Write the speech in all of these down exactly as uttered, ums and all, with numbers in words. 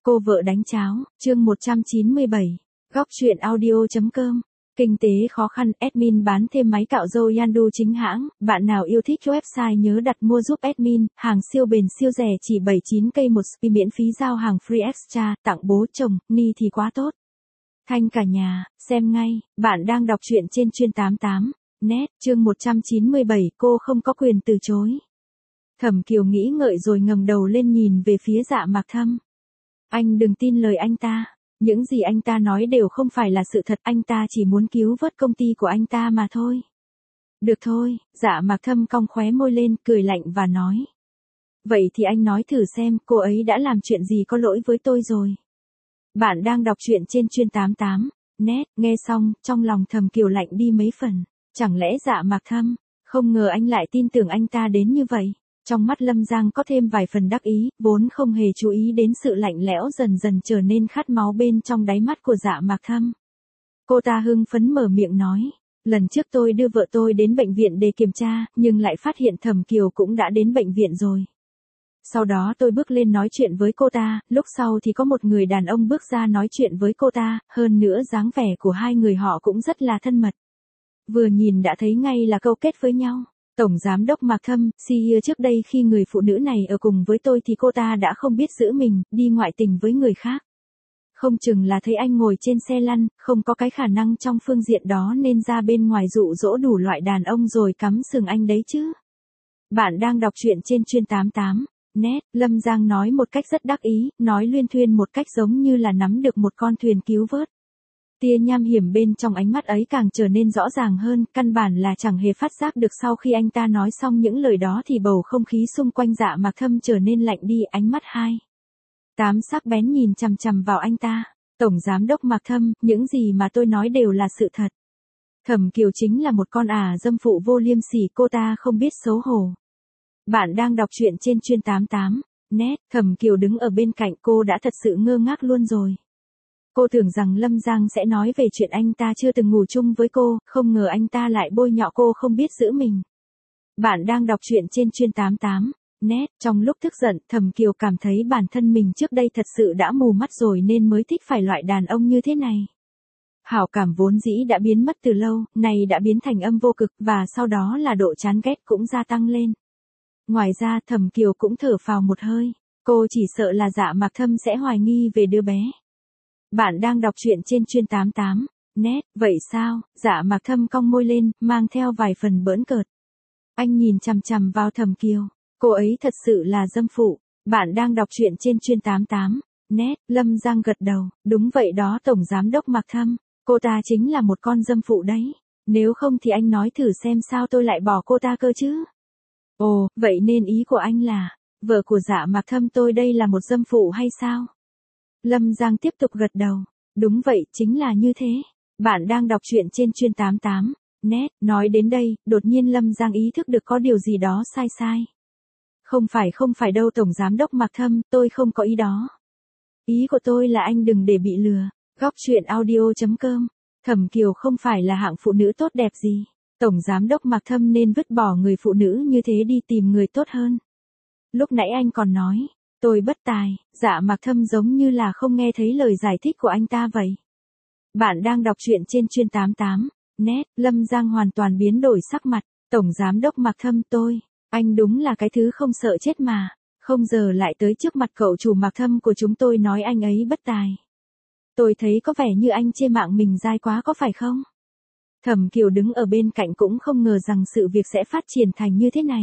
Cô vợ đánh cháo, chương một trăm chín mươi bảy. Góc truyện audio chấm com. Kinh tế khó khăn, admin bán thêm máy cạo râu Yandu chính hãng, bạn nào yêu thích website nhớ đặt mua giúp admin, hàng siêu bền siêu rẻ chỉ bảy mươi chín k một spi miễn phí giao hàng free extra, tặng bố chồng, ni thì quá tốt. Thanh cả nhà, xem ngay, bạn đang đọc truyện trên chuyên tám mươi tám net, chương một trăm chín mươi bảy, cô không có quyền từ chối. Thẩm Kiều nghĩ ngợi rồi ngẩng đầu lên nhìn về phía Dạ Mạc Thâm. Anh đừng tin lời anh ta. Những gì anh ta nói đều không phải là sự thật, anh ta chỉ muốn cứu vớt công ty của anh ta mà thôi. Được thôi, Dạ Mạc Thâm cong khóe môi lên, cười lạnh và nói. Vậy thì anh nói thử xem, cô ấy đã làm chuyện gì có lỗi với tôi rồi. Bạn đang đọc truyện trên chuyên tám mươi tám net, nghe xong, trong lòng Thẩm Kiều lạnh đi mấy phần. Chẳng lẽ Dạ Mạc Thâm, không ngờ anh lại tin tưởng anh ta đến như vậy. Trong mắt Lâm Giang có thêm vài phần đắc ý, vốn không hề chú ý đến sự lạnh lẽo dần dần trở nên khát máu bên trong đáy mắt của Dạ Mạc Thâm. Cô ta hưng phấn mở miệng nói, lần trước tôi đưa vợ tôi đến bệnh viện để kiểm tra, nhưng lại phát hiện Thẩm Kiều cũng đã đến bệnh viện rồi. Sau đó tôi bước lên nói chuyện với cô ta, lúc sau thì có một người đàn ông bước ra nói chuyện với cô ta, hơn nữa dáng vẻ của hai người họ cũng rất là thân mật. Vừa nhìn đã thấy ngay là câu kết với nhau. Tổng Giám đốc Mạc Thâm, xê e ô trước đây khi người phụ nữ này ở cùng với tôi thì cô ta đã không biết giữ mình, đi ngoại tình với người khác. Không chừng là thấy anh ngồi trên xe lăn, không có cái khả năng trong phương diện đó nên ra bên ngoài dụ dỗ đủ loại đàn ông rồi cắm sừng anh đấy chứ. Bạn đang đọc truyện trên chuyên tám mươi tám net, Lâm Giang nói một cách rất đắc ý, nói luyên thuyên một cách giống như là nắm được một con thuyền cứu vớt. Tia nham hiểm bên trong ánh mắt ấy càng trở nên rõ ràng hơn, căn bản là chẳng hề phát giác được sau khi anh ta nói xong những lời đó thì bầu không khí xung quanh Dạ Mạc Thâm trở nên lạnh đi, ánh mắt hai. Tám sắc bén nhìn chằm chằm vào anh ta. Tổng Giám đốc Mạc Thâm, những gì mà tôi nói đều là sự thật. Thẩm Kiều chính là một con ả dâm phụ vô liêm sỉ, cô ta không biết xấu hổ. Bạn đang đọc truyện trên chuyên tám mươi tám net, Thẩm Kiều đứng ở bên cạnh cô đã thật sự ngơ ngác luôn rồi. Cô tưởng rằng Lâm Giang sẽ nói về chuyện anh ta chưa từng ngủ chung với cô, không ngờ anh ta lại bôi nhọ cô không biết giữ mình. Bạn đang đọc truyện trên chuyên tám mươi tám net, trong lúc tức giận, Thẩm Kiều cảm thấy bản thân mình trước đây thật sự đã mù mắt rồi nên mới thích phải loại đàn ông như thế này. Hảo cảm vốn dĩ đã biến mất từ lâu, này đã biến thành âm vô cực và sau đó là độ chán ghét cũng gia tăng lên. Ngoài ra Thẩm Kiều cũng thở phào một hơi, cô chỉ sợ là Dạ Mạc Thâm sẽ hoài nghi về đứa bé. Bạn đang đọc truyện trên chuyên tám mươi tám net, vậy sao? Dạ Mạc Thâm cong môi lên, mang theo vài phần bỡn cợt. Anh nhìn chằm chằm vào Thẩm Kiều, cô ấy thật sự là dâm phụ. Bạn đang đọc truyện trên chuyên tám mươi tám net, Lâm Giang gật đầu, đúng vậy đó Tổng Giám đốc Mạc Thâm, cô ta chính là một con dâm phụ đấy. Nếu không thì anh nói thử xem sao tôi lại bỏ cô ta cơ chứ. Ồ, vậy nên ý của anh là, vợ của Dạ Mạc Thâm tôi đây là một dâm phụ hay sao? Lâm Giang tiếp tục gật đầu. Đúng vậy, chính là như thế. Bạn đang đọc truyện trên chuyên tám mươi tám net, nói đến đây, đột nhiên Lâm Giang ý thức được có điều gì đó sai sai. Không phải không phải đâu Tổng Giám đốc Mạc Thâm, tôi không có ý đó. Ý của tôi là anh đừng để bị lừa. Góc truyện audio chấm com. Thẩm Kiều không phải là hạng phụ nữ tốt đẹp gì. Tổng Giám đốc Mạc Thâm nên vứt bỏ người phụ nữ như thế đi tìm người tốt hơn. Lúc nãy anh còn nói, tôi bất tài. Dạ Mạc Thâm giống như là không nghe thấy lời giải thích của anh ta vậy. Bạn đang đọc truyện trên chuyên tám mươi tám net, Lâm Giang hoàn toàn biến đổi sắc mặt. Tổng Giám đốc Mạc Thâm tôi, anh đúng là cái thứ không sợ chết mà. Không giờ lại tới trước mặt cậu chủ Mạc Thâm của chúng tôi nói anh ấy bất tài. Tôi thấy có vẻ như anh chê mạng mình dai quá có phải không? Thẩm Kiều đứng ở bên cạnh cũng không ngờ rằng sự việc sẽ phát triển thành như thế này.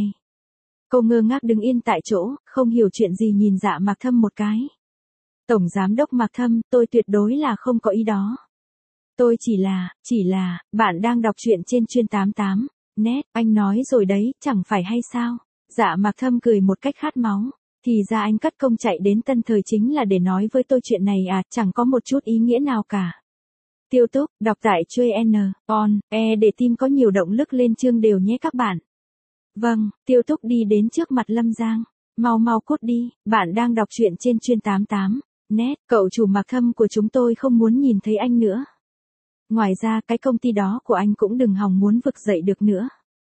Cô ngơ ngác đứng yên tại chỗ, không hiểu chuyện gì nhìn Dạ Mạc Thâm một cái. Tổng Giám đốc Mạc Thâm, tôi tuyệt đối là không có ý đó. Tôi chỉ là, chỉ là, bạn đang đọc truyện trên chuyên tám mươi tám net, anh nói rồi đấy, chẳng phải hay sao? Dạ Mạc Thâm cười một cách khát máu. Thì ra anh cất công chạy đến Tân Thời chính là để nói với tôi chuyện này à, chẳng có một chút ý nghĩa nào cả. Tiêu Túc, đọc tại Chuyên on e để tim có nhiều động lực lên chương đều nhé các bạn. Vâng, Tiêu Túc đi đến trước mặt Lâm Giang. Mau mau cút đi, bạn đang đọc truyện trên chuyên tám mươi tám net, cậu chủ Mạc Thâm của chúng tôi không muốn nhìn thấy anh nữa. Ngoài ra cái công ty đó của anh cũng đừng hòng muốn vực dậy được nữa.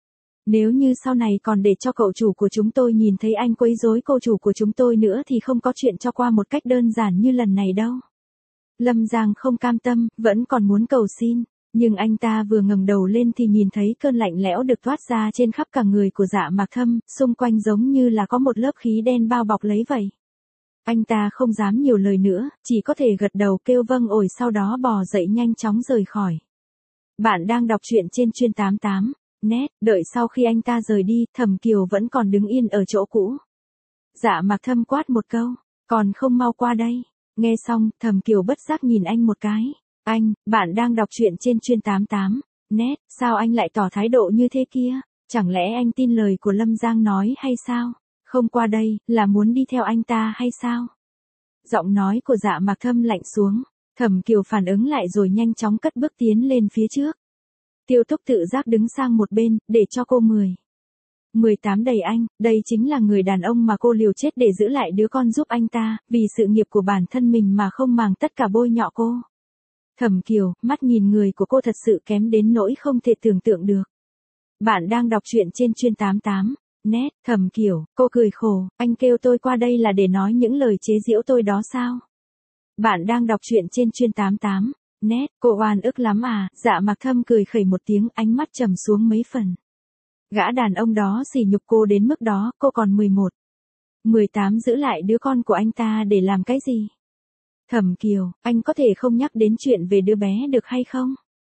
Nếu như sau này còn để cho cậu chủ của chúng tôi nhìn thấy anh quấy rối cô chủ của chúng tôi nữa thì không có chuyện cho qua một cách đơn giản như lần này đâu. Lâm Giang không cam tâm, vẫn còn muốn cầu xin. Nhưng anh ta vừa ngẩng đầu lên thì nhìn thấy cơn lạnh lẽo được toát ra trên khắp cả người của Dạ Mạc Thâm, xung quanh giống như là có một lớp khí đen bao bọc lấy vậy. Anh ta không dám nhiều lời nữa, chỉ có thể gật đầu kêu vâng ổi sau đó bò dậy nhanh chóng rời khỏi. Bạn đang đọc truyện trên Chuyên tám tám net, đợi sau khi anh ta rời đi, Thẩm Kiều vẫn còn đứng yên ở chỗ cũ. Dạ Mạc Thâm quát một câu, còn không mau qua đây. Nghe xong, Thẩm Kiều bất giác nhìn anh một cái. Anh, bạn đang đọc truyện trên Chuyên tám tám net, sao anh lại tỏ thái độ như thế kia? Chẳng lẽ anh tin lời của Lâm Giang nói hay sao? Không qua đây, là muốn đi theo anh ta hay sao? Giọng nói của Dạ Mạc Thâm lạnh xuống. Thẩm Kiều phản ứng lại rồi nhanh chóng cất bước tiến lên phía trước. Tiêu Túc tự giác đứng sang một bên, để cho cô mười. mười tám đầy anh, đây chính là người đàn ông mà cô liều chết để giữ lại đứa con giúp anh ta, vì sự nghiệp của bản thân mình mà không màng tất cả bôi nhọ cô. Thẩm Kiều, mắt nhìn người của cô thật sự kém đến nỗi không thể tưởng tượng được. Bạn đang đọc truyện trên Chuyên tám tám net, Thẩm Kiều, cô cười khổ, anh kêu tôi qua đây là để nói những lời chế giễu tôi đó sao? Bạn đang đọc truyện trên Chuyên tám tám net, cô oan ức lắm à? Dạ Mạc Thâm cười khẩy một tiếng, ánh mắt trầm xuống mấy phần. Gã đàn ông đó sỉ nhục cô đến mức đó, cô còn mười một, mười tám giữ lại đứa con của anh ta để làm cái gì? Thẩm Kiều, anh có thể không nhắc đến chuyện về đứa bé được hay không?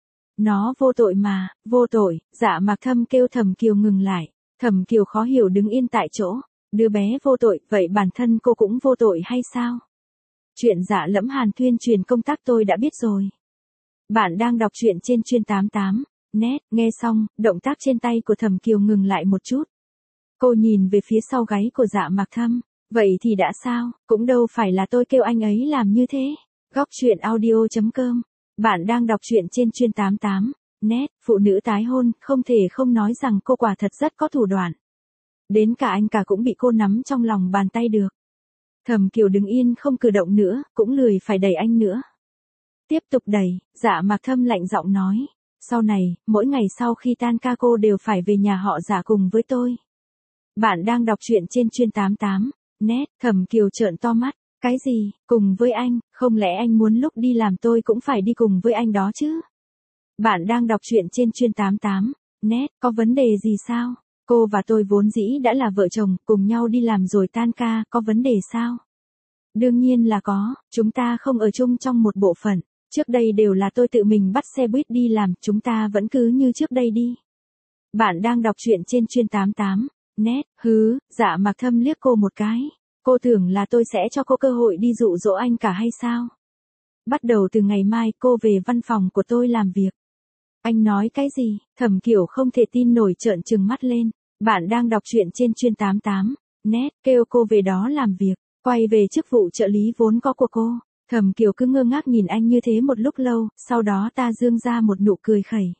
Nó vô tội mà, vô tội. Dạ Mạc Thâm kêu Thẩm Kiều ngừng lại. Thẩm Kiều khó hiểu đứng yên tại chỗ. Đứa bé vô tội, vậy bản thân cô cũng vô tội hay sao? Chuyện Dạ Lẫm Hàn tuyên truyền công tác tôi đã biết rồi. Bạn đang đọc truyện trên Chuyên tám tám net, nghe xong, động tác trên tay của Thẩm Kiều ngừng lại một chút. Cô nhìn về phía sau gáy của Dạ Mạc Thâm. Vậy thì đã sao, cũng đâu phải là tôi kêu anh ấy làm như thế. Góc truyện audio chấm com. Bạn đang đọc truyện trên Chuyên tám tám net, phụ nữ tái hôn, không thể không nói rằng cô quả thật rất có thủ đoạn. Đến cả anh cả cũng bị cô nắm trong lòng bàn tay được. Thẩm Kiều đứng yên không cử động nữa, cũng lười phải đẩy anh nữa. Tiếp tục đẩy, Dạ Mạc Thâm lạnh giọng nói. Sau này, mỗi ngày sau khi tan ca cô đều phải về nhà họ Dạ cùng với tôi. Bạn đang đọc truyện trên Chuyên tám tám net, Thẩm Kiều trợn to mắt. Cái gì, cùng với anh, không lẽ anh muốn lúc đi làm tôi cũng phải đi cùng với anh đó chứ? Bạn đang đọc truyện trên Chuyên tám tám net, có vấn đề gì sao? Cô và tôi vốn dĩ đã là vợ chồng, cùng nhau đi làm rồi tan ca, có vấn đề sao? Đương nhiên là có, chúng ta không ở chung trong một bộ phận. Trước đây đều là tôi tự mình bắt xe buýt đi làm, chúng ta vẫn cứ như trước đây đi. Bạn đang đọc truyện trên Chuyên tám tám net, hứ, Dạ Mạc Thâm liếc cô một cái. Cô tưởng là tôi sẽ cho cô cơ hội đi dụ dỗ anh cả hay sao? Bắt đầu từ ngày mai cô về văn phòng của tôi làm việc. Anh nói cái gì? Thẩm Kiều không thể tin nổi trợn trừng mắt lên. Bạn đang đọc truyện trên Chuyên tám tám net, kêu cô về đó làm việc, quay về chức vụ trợ lý vốn có của cô. Thẩm Kiều cứ ngơ ngác nhìn anh như thế một lúc lâu, sau đó ta dương ra một nụ cười khẩy.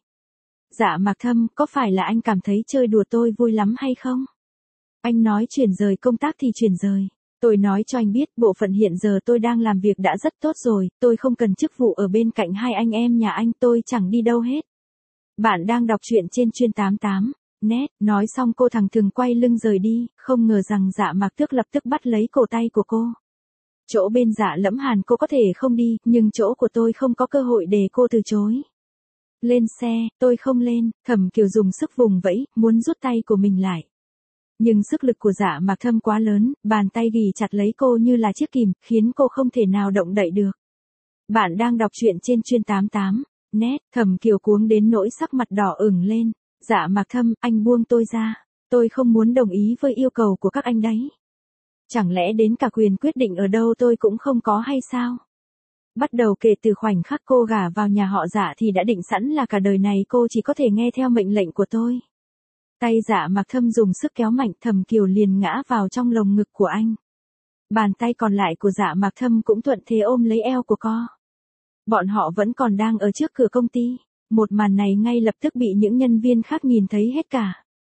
Dạ Mạc Thâm, có phải là anh cảm thấy chơi đùa tôi vui lắm hay không? Anh nói chuyển rời công tác thì chuyển rời. Tôi nói cho anh biết, bộ phận hiện giờ tôi đang làm việc đã rất tốt rồi, tôi không cần chức vụ ở bên cạnh hai anh em nhà anh, tôi chẳng đi đâu hết. Bạn đang đọc truyện trên Chuyên tám tám net, nói xong cô thẳng thừng quay lưng rời đi, không ngờ rằng Dạ Mạc Tước lập tức bắt lấy cổ tay của cô. Chỗ bên Dạ Lẫm Hàn cô có thể không đi, nhưng chỗ của tôi không có cơ hội để cô từ chối. Lên xe, tôi không lên. Thẩm Kiều dùng sức vùng vẫy, muốn rút tay của mình lại. Nhưng sức lực của Dạ Mạc Thâm quá lớn, bàn tay ghì chặt lấy cô như là chiếc kìm, khiến cô không thể nào động đậy được. Bạn đang đọc truyện trên Chuyên tám tám net, Thẩm Kiều cuống đến nỗi sắc mặt đỏ ửng lên. Dạ Mạc Thâm, anh buông tôi ra. Tôi không muốn đồng ý với yêu cầu của các anh đấy. Chẳng lẽ đến cả quyền quyết định ở đâu tôi cũng không có hay sao? Bắt đầu kể từ khoảnh khắc cô gả vào nhà họ Dạ thì đã định sẵn là cả đời này cô chỉ có thể nghe theo mệnh lệnh của tôi. Tay Dạ Mạc Thâm dùng sức kéo mạnh, Thẩm Kiều liền ngã vào trong lồng ngực của anh. Bàn tay còn lại của Dạ Mạc Thâm cũng thuận thế ôm lấy eo của cô. Bọn họ vẫn còn đang ở trước cửa công ty. Một màn này ngay lập tức bị những nhân viên khác nhìn thấy hết cả.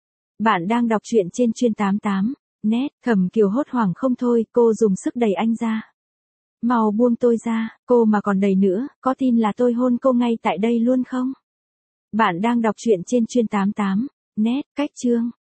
Bạn đang đọc truyện trên Chuyên tám tám net, Thẩm Kiều hốt hoảng không thôi, cô dùng sức đẩy anh ra. Mau buông tôi ra, cô mà còn đẩy nữa, có tin là tôi hôn cô ngay tại đây luôn không? Bạn đang đọc truyện trên Chuyên tám tám Nét, cách chương.